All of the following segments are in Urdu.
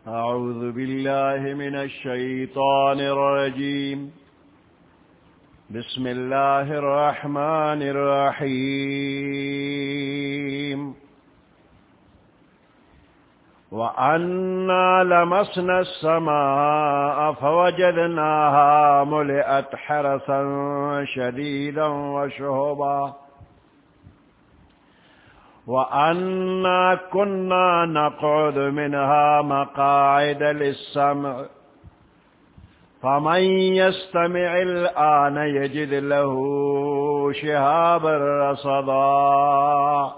أعوذ بالله من الشيطان الرجيم. بسم الله الرحمن الرحيم. وأنا لمسنا السماء فوجدناها ملئت حرسا شديدا وشهبا وأنا كنا نقعد منها مقاعد للسمع فمن يستمع الآن يجد له شهابا رصدا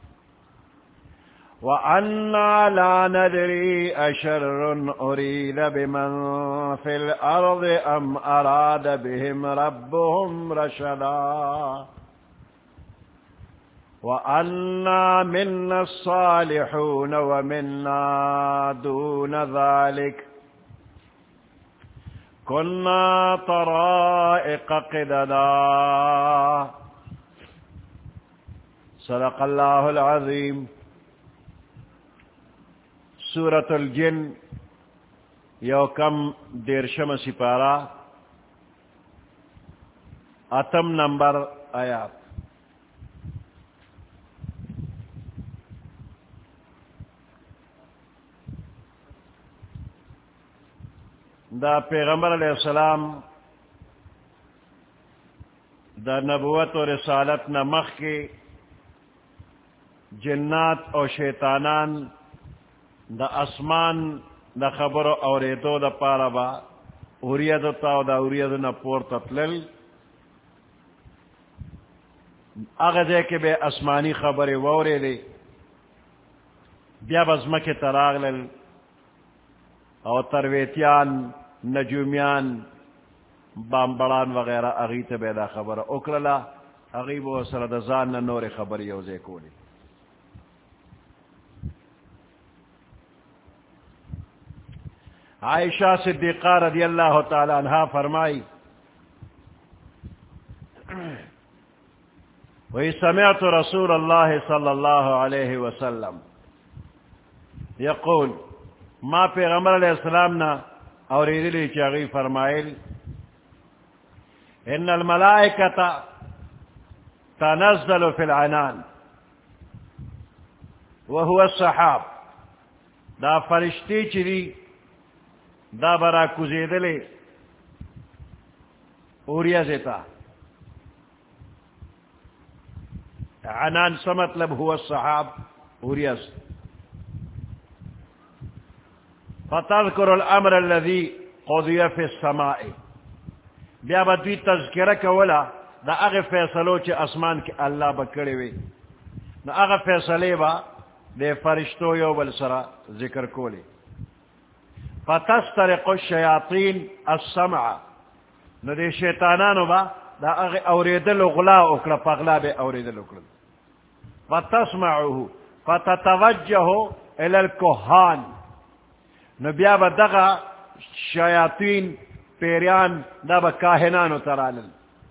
وأنا لا ندري أشر أريد بمن في الأرض أم أراد بهم ربهم رشدا وأنا منا الصالحون ومنا دون ذلك كنا طرائق قددا. صدق الله العظيم. سورة الجن یوکم دیرشم سپارہ اتم نمبر آیات. دا پیغمبر علیہ السلام دا نبوت و رسالت نمخ کی جنات اور شیطانان دا اسمان دا خبر اور ریتو دا پارا با اوریدو تا دا اوریدو نا پور تطلل اغزے کے بے اسمانی خبر وورے دے بیا بزمک تراغلل اور ترویتیان نجومیان بامبڑان وغیرہ اغیت بیدا خبر اکرلا اغیب و سردزان نور خبر یوزے کولی. عائشہ صدیقہ رضی اللہ تعالی عنہ فرمائی وہی سمعت رسول اللہ صلی اللہ علیہ وسلم یقول ما پیغمبر علیہ السلام نا اور ادلی چاغی فرمائل ان الملائکۃ تنزل فی العنان وهو السحاب. دا فرشتی چری دا برا کزیدلے اوریا زیتا. عنان سے مطلب هو السحاب اوریا سے. فتذکر الامر الذي قضی فی السماء. بیا بدوی تذکرہ کولا دا اغی فیصلو چی اسمان کی اللہ بکڑی وی دا اغی فیصلے با دے فرشتو یو بالسرا ذکر کولی. فتسترق الشیاطین السمع. نو دے شیطانانو با دا اغی اوریدل غلا اکڑا پغلا بے اوریدل اکڑا. فتسمعوه فتتوجه الى الکہان. نو بیا با دغا شیاطین پیریان دا با کاہنانو ترالل.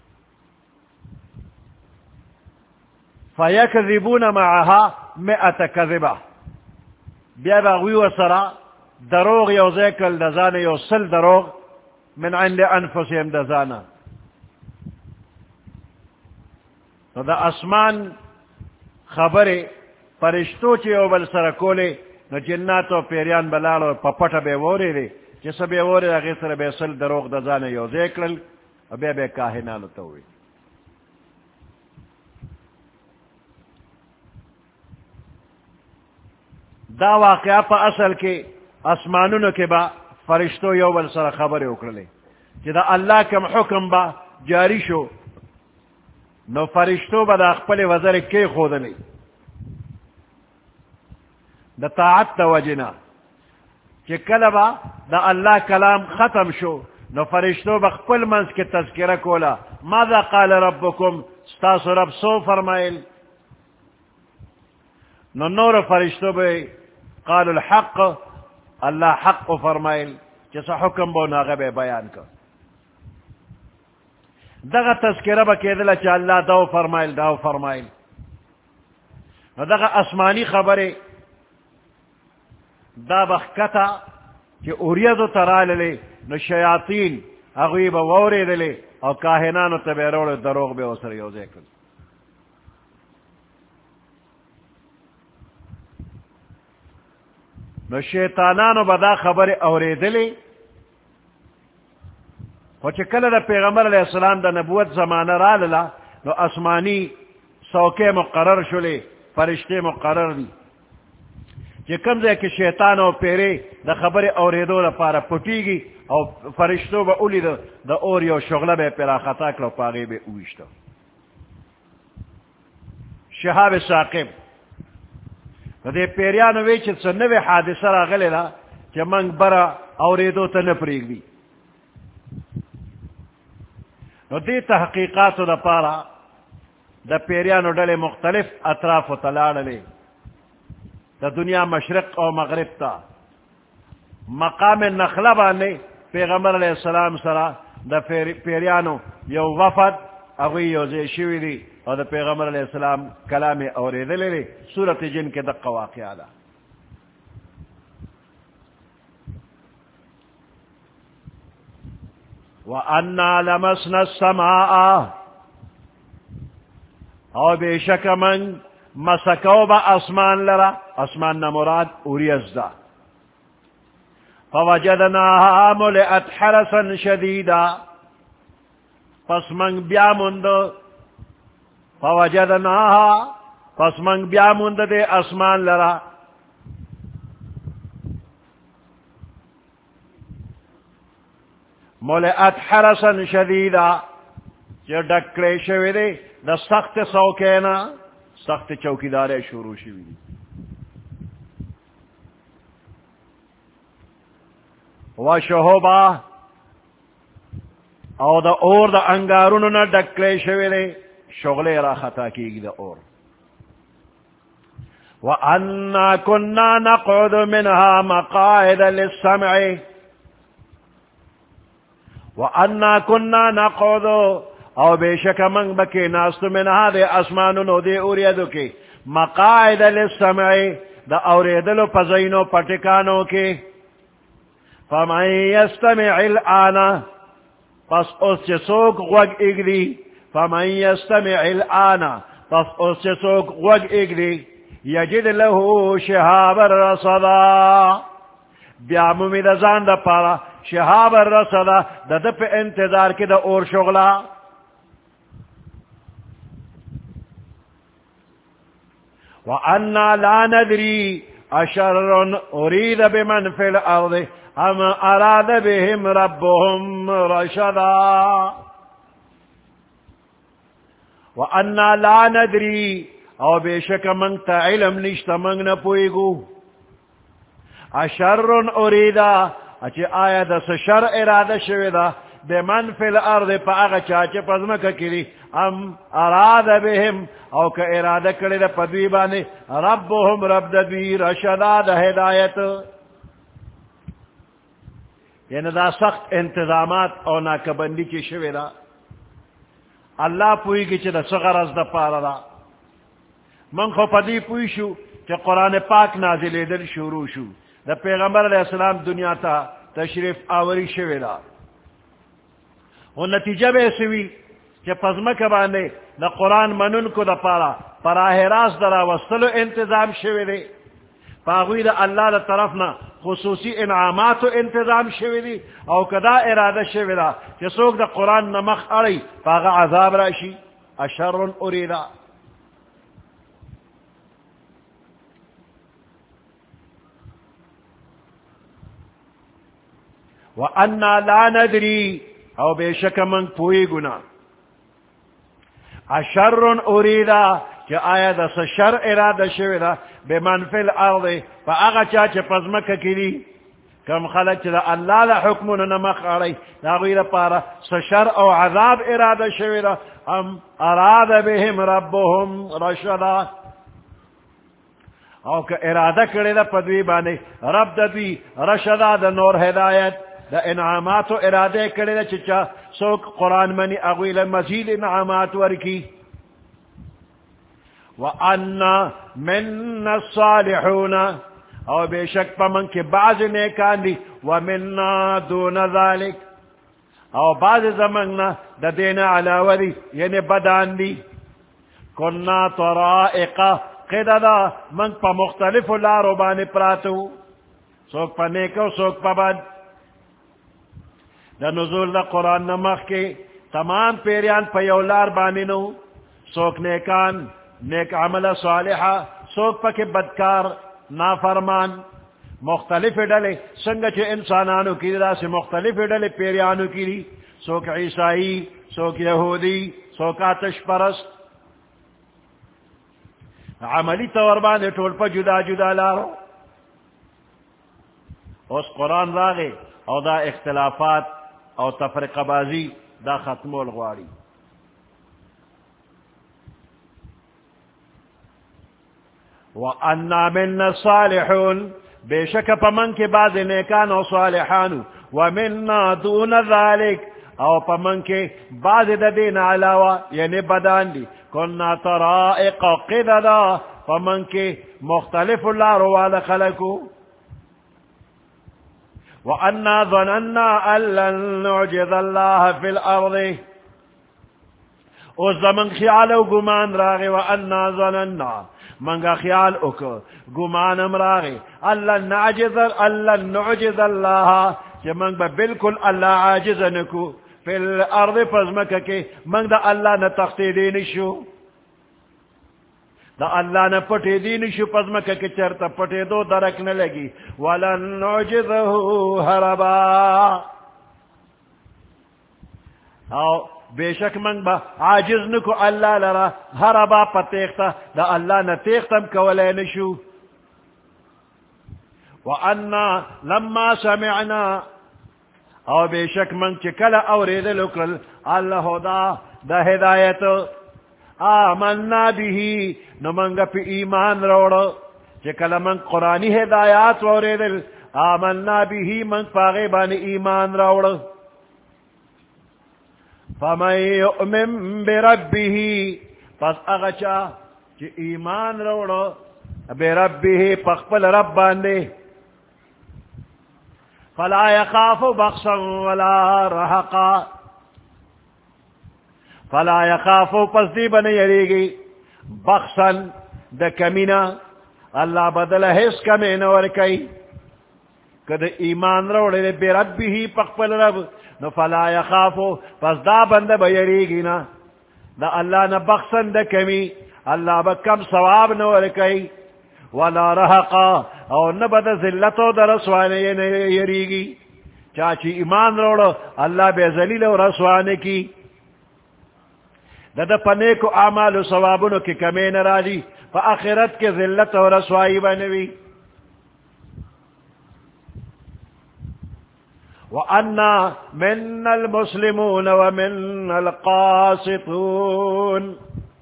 فیکذبون معها 100 کذبہ. بیا با غیو سرا دروغ یوزے کل دزانا یو سل دروغ من عند انفسهم دزانا. تو دا اسمان خبر فرشتو چی یو بل سرکولے نو جناتو پیریان بلالو پپٹا بے ووری دی جسا بے ووری دا غیصر بے سل دروغ دزانا یوزے کل بے بے کاہنانو تووی. دا واقعہ پا اصل کے اسمانونو کے با فرشتو یو بل سر خبر اکرلے کہ دا اللہ کم حکم با جاری شو نو فرشتو با دا اخپل وزر کے خودلے دا طاعت تا وجنا کہ کلبا دا اللہ کلام ختم شو نو فرشتو با اخپل منز کے تذکرہ کولا ماذا قال ربکم ستاس رب سو فرمائل. نو نور فرشتو با قال الحق اللہ حق فرمائل جیسا حکم بو ناغب بیان کر. دغا تذکرہ با کیدلا چا اللہ دو فرمائل دو فرمائل. دغا اسمانی خبر دا بخکتا کہ اوریدو ترال لے نو شیاطین اغوی با ووری دلے او کاہنانو تبیروڑ دروغ بے اسر یوزے کل. نو شیطانانو بدا خبر اوری دلے وچے کل دا پیغمبر علیہ السلام دا نبوت زمانہ را للا نو اسمانی سوکے مقرر شلے فرشتے مقرر دی کہ کم دے کہ شیطان او پیرے دا خبر اوریدو دا پارا پٹی گی او فرشتو با اولی دا اور یو شغلہ بے پیرا خطا کلو پاگے بے اوشتو. شہاب ثاقب دے پیریانو ویچت سنوے حادثہ را غلے دا کہ منگ برا اوریدو تا نپریگ دی. نو دی تحقیقاتو دا پارا دا پیریانو ڈلے مختلف اطراف و تلاڑلے دا دنیا مشرق او مغرب تا مقام نخلہ بانے پیغمبر علیہ السلام سرا دا پیریانو یو وفد اگوی یو زیشوی دی اور دا پیغمبر علیہ السلام کلام اوریدلے لے سورت جن کے دقا واقعہ دا. وَأَنَّا لَمَسْنَا السَّمَاءَ او بے شک من مسکو با اسمان لرا اسمان نمراد اوریز دا فوجدناها ملئت حرسا شدیدا پس من بیامند فوجدناها پس من بیامند دے اسمان لرا ملئت حرسا شدیدا جو ڈکلے شوی دے دا سخت سوکینا سخت چوکیدارے شروع شوی دی. وشہوبا او دا اور دا انگارونو نا ڈکلے شوی دے شغلے را خطا کی گی دا اور. وَأَنَّا كُنَّا نَقْعُدُ مِنْهَا مَقَاعِدَ لِلسَّمْعِ وَأَنَّا كُنَّا نَقْعُدُ او بے شک منگ بکے ناستو منہا دے اسمانونو دے اوریدو کے مقاعد للسمع دا اوریدلو پزینو پٹکانو کے فمن یستمع الان پس اس چے سوک غوگ اگلی فمن یستمع الان پس اس چے سوک غوگ اگلی یجد لہو شہاب الرصدا بیامومی دا زان دا پارا شہاب الرصدا دا دپ انتظار کی دا اور شغلہ. وَأَنَّا لَا نَدْرِي أَشَرٌ أُرِيدَ بِمَنْ فِي الْأَرْضِ أَمْ أَرَادَ بِهِمْ رَبُّهُمْ رَشَدًا. وَأَنَّا لَا نَدْرِي او بے شک منگ تا علم نشتا منگ نپوئیگو أَشَرٌ أُرِيدَ اچھے آیا دا سشر ارادہ شویدہ بمن فی الارض پا آغا چاچے پزمکہ کری ام اراد بهم او کا ارادہ کرے دا پدوی بانے ربهم رب دوی رشدا دا ہدایت. یعنی دا سخت انتظامات او ناکبندی کی شوی دا اللہ پوئی گی چی دا سغرز دا پارا دا من خو پدی پوئی شو چی قرآن پاک نازل دل شروع شو دا پیغمبر علیہ السلام دنیا تا تشریف آوری شوی دا و نتیجہ بے سوی کہ پزمک باندے دا قرآن منن کو دا پارا پراہ راست درا وصلو انتظام شوی دے پاغوی دا اللہ دا طرفنا خصوصی انعامات و انتظام شوی دی او کدا ارادہ شوی دا کہ سوک دا قرآن نمخ اڑی پاغا عذاب راشی اشر اریدا. وَأَنَّا لَا نَدْرِي او بے شک من پوئی گنا اشر اریدا کہ آیا دا سشر ارادہ شوی دا بمن فی الارض فا آغا چاچے پزمکہ کری کم خلق چا دا اللہ دا حکمون نمخ آرائی دا غیر پارا سشر او عذاب ارادہ شوی دا ام اراد بهم ربهم رشدا او کہ ارادہ کرے دا پدوی بانے رب دا دوی رشدا دا نور ہدایت دا انعامات و ارادے کرے دا چچا سوک قرآن منی اغویل مزید انعامات ورکی. وَأَنَّا مِنَّا الصَّالِحُونَ او بے شک پمن کے بعض نیکان دی ومننا دون ذالک او بعض زماننا دا دین علاوہ دی یعنی بدان دی کننا طرائقہ قددا من پا مختلف لارو بانے پراتو سوک پا نیکو سوک پا بد دا نزول دا قرآن نمخ کے تمام پیریان پا یولار بانے نو سوک نیکان نیک عمل صالحہ سوک پا کے بدکار نافرمان مختلف ڈلے سنگچ انسانانو کی دا سے مختلف ڈلے پیریانو کی دی سوک عیسائی سوک یہودی سوک آتش پرست عملی طور باندے ٹول پا جدا جدا لارو اس قرآن راغے او دا اختلافات او تفرق بازی دا ختمو الغواری وَأَنَّا مِنَّا الصَّالِحُونَ بے شک پمن کے بعد نیکان او صالحان وَمِنَّا دُونَ ذَلِكَ او پمن کے بعد دین علاوہ یعنی بدان دی کننا طرائق قددا پمن کے مختلف اللہ روال خلقو وَأَنَّا ظَنَنَّا أَن لَّن نُعْجِزَ اللَّهَ فِي الْأَرْضِ اس زمن خیال و گمان راغے وَأَنَّا ظَنَنَّا منگا خیال اکو گمان امراغے اللہ نعجز اللہ کہ منگ با بالکل اللہ عاجز نکو فی الارض پزمکہ کے منگ دا اللہ نا تختی دینشو دا اللہ نا پٹی دینشو پزمکہ کے چرتا پٹی دو درک نلگی ولن نعجزہو حربا او بے شک من با عاجز نکو اللہ لرا حربا پا تیختا دا اللہ نا تیختم کولے نشو وَأَنَّا لَمَّا سَمِعْنَا او بے شک من چکل اورید لکل اللہ دا ہدایت آمنا بھی نمنگا پی ایمان روڑو چکل من قرآنی ہدایات اورید آمنا بھی من پاغیبان ایمان روڑو فَمَن يُؤْمِن بِرَبِّهِ پس اغچا چی ایمان روڑو بربه پخپل رب باندے فلا يخاف بخسا ولا رحقا فلا يخاف پس دی بن یریگی بخسا دا کمینا اللہ بدل حس کمین ورکی کد ایمان روڑے بربه پخپل رب نو فلا يخافو پس دا بند بیریگی نا دا اللہ نا بخصن دا کمی اللہ با کم ثواب نو رکی ولا رحقا او نبا دا ذلتو دا رسوانے یریگی چاچی ایمان روڑو اللہ بے ذلیل و رسوانے کی دا پنے کو اعمال و ثوابنو کی کمین راجی فا آخرت کے ذلت و رسوائی بنوی وَأَنَّا مِنَّا الْمُسْلِمُونَ وَمِنَّا الْقَاسِطُونَ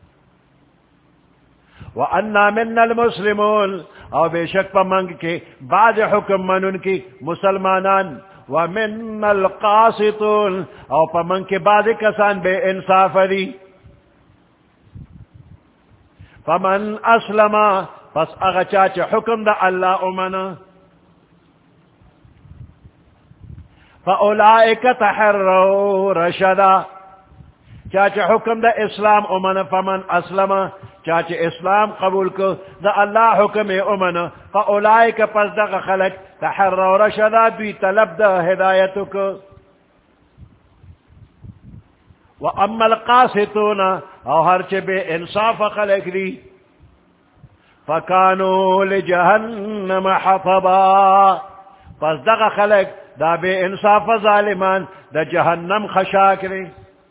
وَأَنَّا مِنَّا الْمُسْلِمُونَ او بے شک پا منگ کے بعد حکم من ان کی مسلمانان وَمِنَّا الْقَاسِطُونَ او پا منگ کے بعد کسان بے انصاف دی فَمَنْ أَسْلَمَ پس اغچاچ حکم دا اللہ امنا فَأُولَئِكَ تَحَرَّوْا رَشَدًا چاچے حکم دا اسلام امن فمن اسلم چاچے اسلام قبول کو دا اللہ حکم امن فَأُولَئِكَ پس دا خلق تَحَرَّوْا رَشَدًا دوی طلب دا ہدایتو کو وَأَمَّا الْقَاسِطُونَ او ہرچ بے انصاف خلق دی فَكَانُوا لِجَهَنَّمَ حَطَبًا پس دا خلق دا بے انصاف ظالمان دا جہنم خشاک رے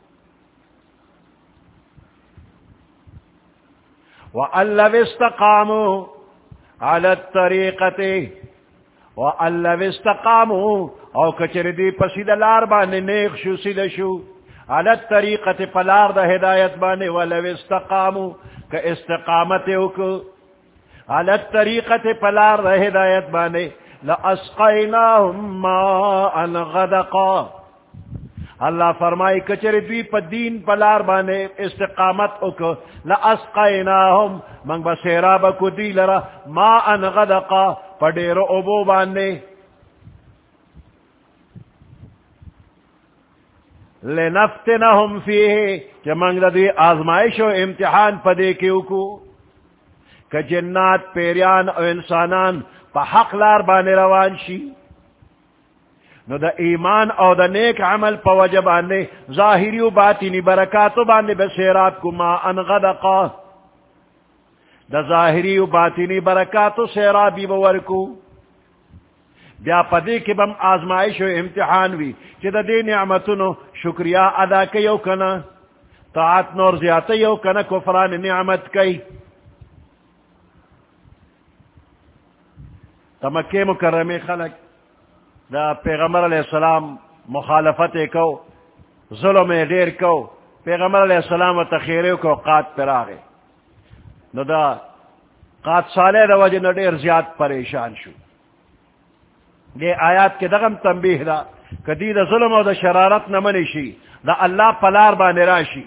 وَأَن لَّوِ اسْتَقَامُوا عَلَى الطَّرِيقَةِ وَأَن لَّوِ اسْتَقَامُوا او کچر دی پسید لار بانے نیک شو سید شو عَلَى الطَّرِيقَةِ پلار دا ہدایت بانے وَلَوِ اسْتَقَامُوا کہ استقامت اوکو عَلَى الطَّرِيقَةِ پلار دا ہدایت بانے لَأَسْقَيْنَاهُمْ مَاءً غَدَقًا اللہ فرمائی کچر دوی پا دین پلار بانے استقامت اکو لَأَسْقَيْنَاهُمْ منگ بسیراب کو دی لرا مَاءً غَدَقًا پڈیرو ابو باندے لنفتنہم فیہ کہ منگ دا دی آزمائش و امتحان پدے کیو کو کہ جنات پیریان و انسانان پا حق لار بانے روان شی نو دا ایمان او دا نیک عمل پا وجہ باندے ظاہری و باطنی برکاتو باندے بسیراب کو ما انغدقا دا ظاہری و باطنی برکاتو سیرابی بورکو بیا پدی کی بم آزمائش و امتحان وی چی دا دی نعمتنو شکریہ ادا کیو کنا طاعت نور زیادتیو کنا کفران نعمت کی مکہ مکرمی خلق دا پیغمبر علیہ السلام مخالفت کو ظلم دیر کو پیغمبر علیہ السلام و تخیریو کو قات پر آگے نو دا قات صالح دا وجہ نو دیر زیاد پریشان شو یہ آیات کے دغم تنبیح دا کدی دا ظلم و دا شرارت نمانی شی دا اللہ پلار بانے راشی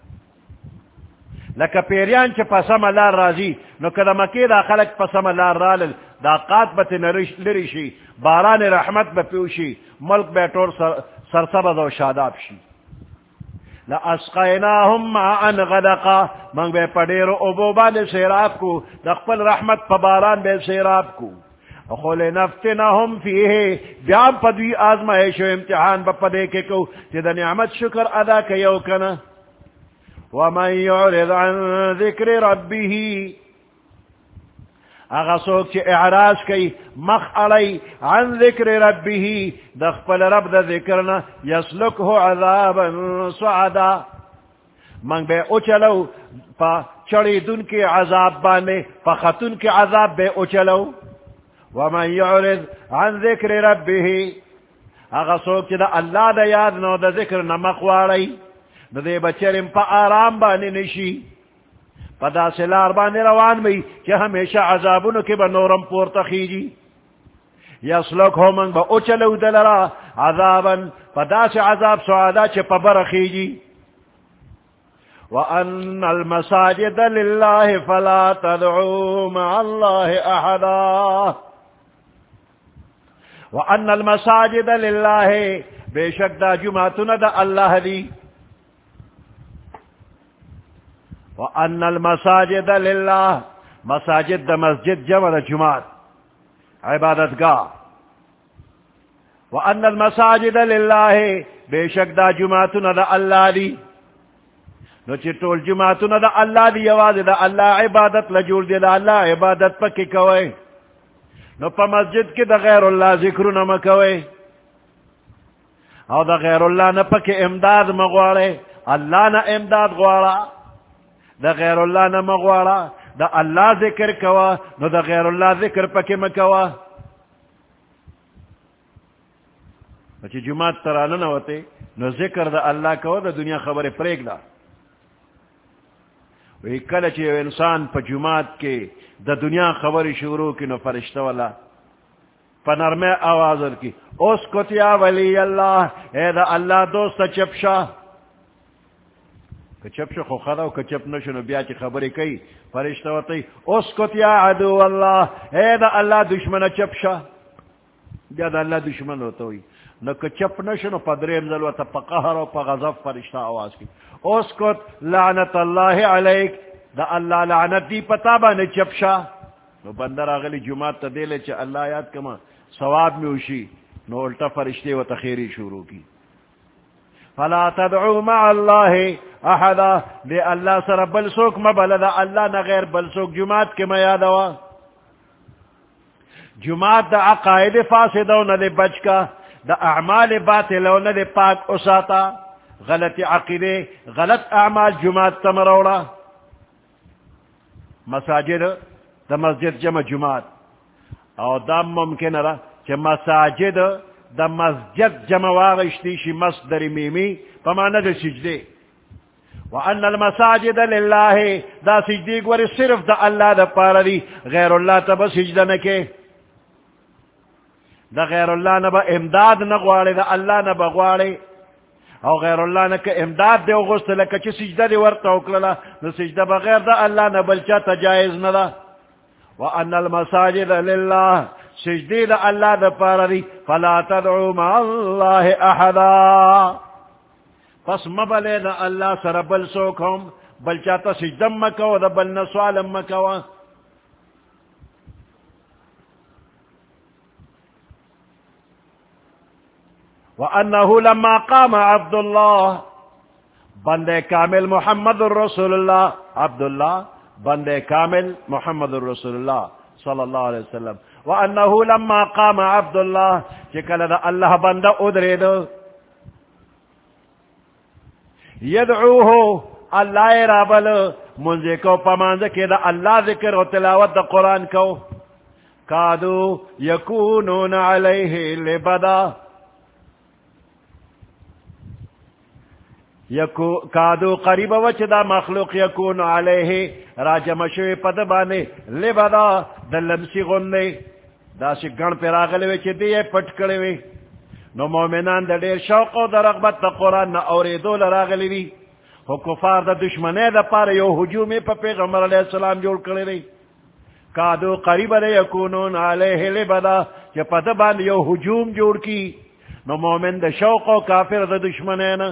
لکا پیریان چھ پسم اللہ رازی نو کدا مکی دا خلق پسم اللہ رالل دا قاتبت لرشی باران رحمت بپیوشی ملک بیٹور سرسبز و شاداب شی لَأَسْقَيْنَاهُمْ مَاءً غَدَقًا منگ بے پڑیرو عبوبان سیراب کو دقبل رحمت پباران بے سیراب کو خُلِنَفْتِنَهُمْ فِيهِ بیام پدوی آزمائش و امتحان بپدے کے کو جدہ نعمت شکر ادا کیو کنا وَمَنْ يُعْرِضْ عَنْ ذِكْرِ رَبِّهِ اغا سوک چی اعراض کئی مخ علی عن ذکر ربه دخپل رب دا ذکرنا یسلکہ عذابا سعدا منگ بے اچلو پا چڑی دن کے عذاب بانے پا خطن کے عذاب بے اچلو ومن یعرض عن ذکر ربه اغا سوک چی دا اللہ دا یاد نو دا ذکر نمق واری دا دے بچرم پا آرام بانے نشی پدا سے لار بانے روان بھی کہ ہمیشہ عذابونو کے با نورم پورتا خیجی یسلک ہو منگ با اچلو دلرا عذابا پدا سے عذاب سعادا چھ پبر خیجی وَأَنَّ الْمَسَاجِدَ لِلَّهِ فَلَا تَدْعُوا مَعَ اللَّهِ أَحَدًا وَأَنَّ الْمَسَاجِدَ لِلَّهِ بے شک دا جمعتنا دا اللہ دی وَأَنَّ الْمَسَاجِدَ لِلَّهِ مساجد دا مسجد جمع دا جمعات عبادت گاہ وَأَنَّ الْمَسَاجِدَ لِلَّهِ بے شک دا جمعتنا دا اللہ دی نو چٹول جمعتنا دا اللہ دی یواز دا اللہ عبادت لجول دی دا اللہ عبادت پکی کوئے نو پا مسجد کی دا غیر اللہ ذکر نما کوئے او دا غیر اللہ نا پکی امداد مغوارے اللہ نا امداد غوارا دا غیر اللہ نا مغوارا دا اللہ ذکر کوا نو دا غیر اللہ ذکر پکی مکوا چی جماعت تراننا ہوتے نو ذکر دا اللہ کوا دا دنیا خبر پریگ دا وی کل چی انسان پا جماعت کے دا دنیا خبر شروع کی نو فرشتہ والا پا نرمے آوازر کی اسکت یا ولی اللہ اے دا اللہ دوست چپشا کچپ شو خو خداو کچپ نشو نو بیا چی خبری کئی فرشتہ واتی اسکت یا عدو اللہ اے دا اللہ دشمن چپشا بیا دا اللہ دشمن ہوتا ہوئی نو کچپ نشو نو پا دریم ذلوتا پا قہر و پا غضب فرشتہ آواز کی اسکت لعنت اللہ علیک دا اللہ لعنت دی پتابا نے چپشا نو بندر آگلی جماعت تا دیلے چا اللہ یاد کما ثواب میں اوشی نو الٹا فرشتے و تخیری شروع کی فلا تدعو مع اللہ احدا دے اللہ سر بلسوک مبلد اللہ نغیر بلسوک جماعت کے میادوا جماعت دا عقائد فاسدو ندے بچ کا دا اعمال باطلو ندے پاک اساتا غلط عقیدے غلط اعمال جماعت تمروڑا مساجد دا مسجد جمع جماعت او دا ممکن را کہ مساجد دا مسجد جمع واغشتی شی مصدر میمی پمانا دا سجدے وَأَنَّ الْمَسَاجِدَ لِلَّهِ دا سجدی گوری صرف دا اللہ دا پارا دی غیر اللہ تبا سجدہ نکے دا غیر اللہ نبا امداد نگوارے دا اللہ نبا غوارے او غیر اللہ نکا امداد دے غست لکا چی سجدہ دی ورطا اکللا نو سجدہ بغیر دا اللہ نبلچا تجائز ندا وَأَنَّ الْمَسَاجِدَ لِلَّهِ سجدی دا اللہ دا پارا دی فلا تدعو مع اللہ احدا پس مبلے دا اللہ سر بل سوکھم بل چاہتا سجدم مکو دا بل نسوالم مکو وَأَنَّهُ لَمَّا قَامَ عَبْدُ اللَّهِ بندے کامل محمد الرسول اللہ عبداللہ بندے کامل محمد الرسول اللہ صلی اللہ علیہ وسلم وَأَنَّهُ لَمَّا قَامَ عَبْدُ اللَّهِ چکل دا اللہ بندہ ادرے دو یدعوہ اللہ رابل منزے کو پمانز کے دا اللہ ذکر و تلاوت دا قرآن کو کادو یکونون علیہ لبدا کادو قریب وچ دا مخلوق یکون علیہ راجم شوی پدبانے لبدا دا لمسی غننے دا سی گن پر آگلے وچ دیئے پٹ کرے وی نو مومنان دا دیر شوق و دا رغبت دا قرآن نا اوریدو لراغلی وی ہو کفار دا دشمنے دا پار یو حجومی پا پیغمبر علیہ السلام جوڑ کرے وی کادو قریب دا یکونون علیہ لبدا چا پدبان یو حجوم جوڑ کی نو مومن دا شوق و کافر دا دشمنے نا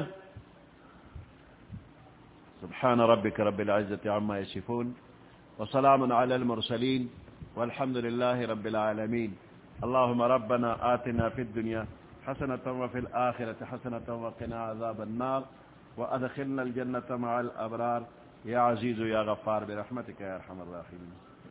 سبحان ربك رب العزة عما يصفون وسلام على المرسلين والحمد لله رب العالمين اللهم ربنا آتنا في الدنيا حسنة وفي الآخرة حسنة وقنا عذاب النار وأدخلنا الجنة مع الأبرار يا عزيز يا غفار برحمتك يا أرحم الراحمين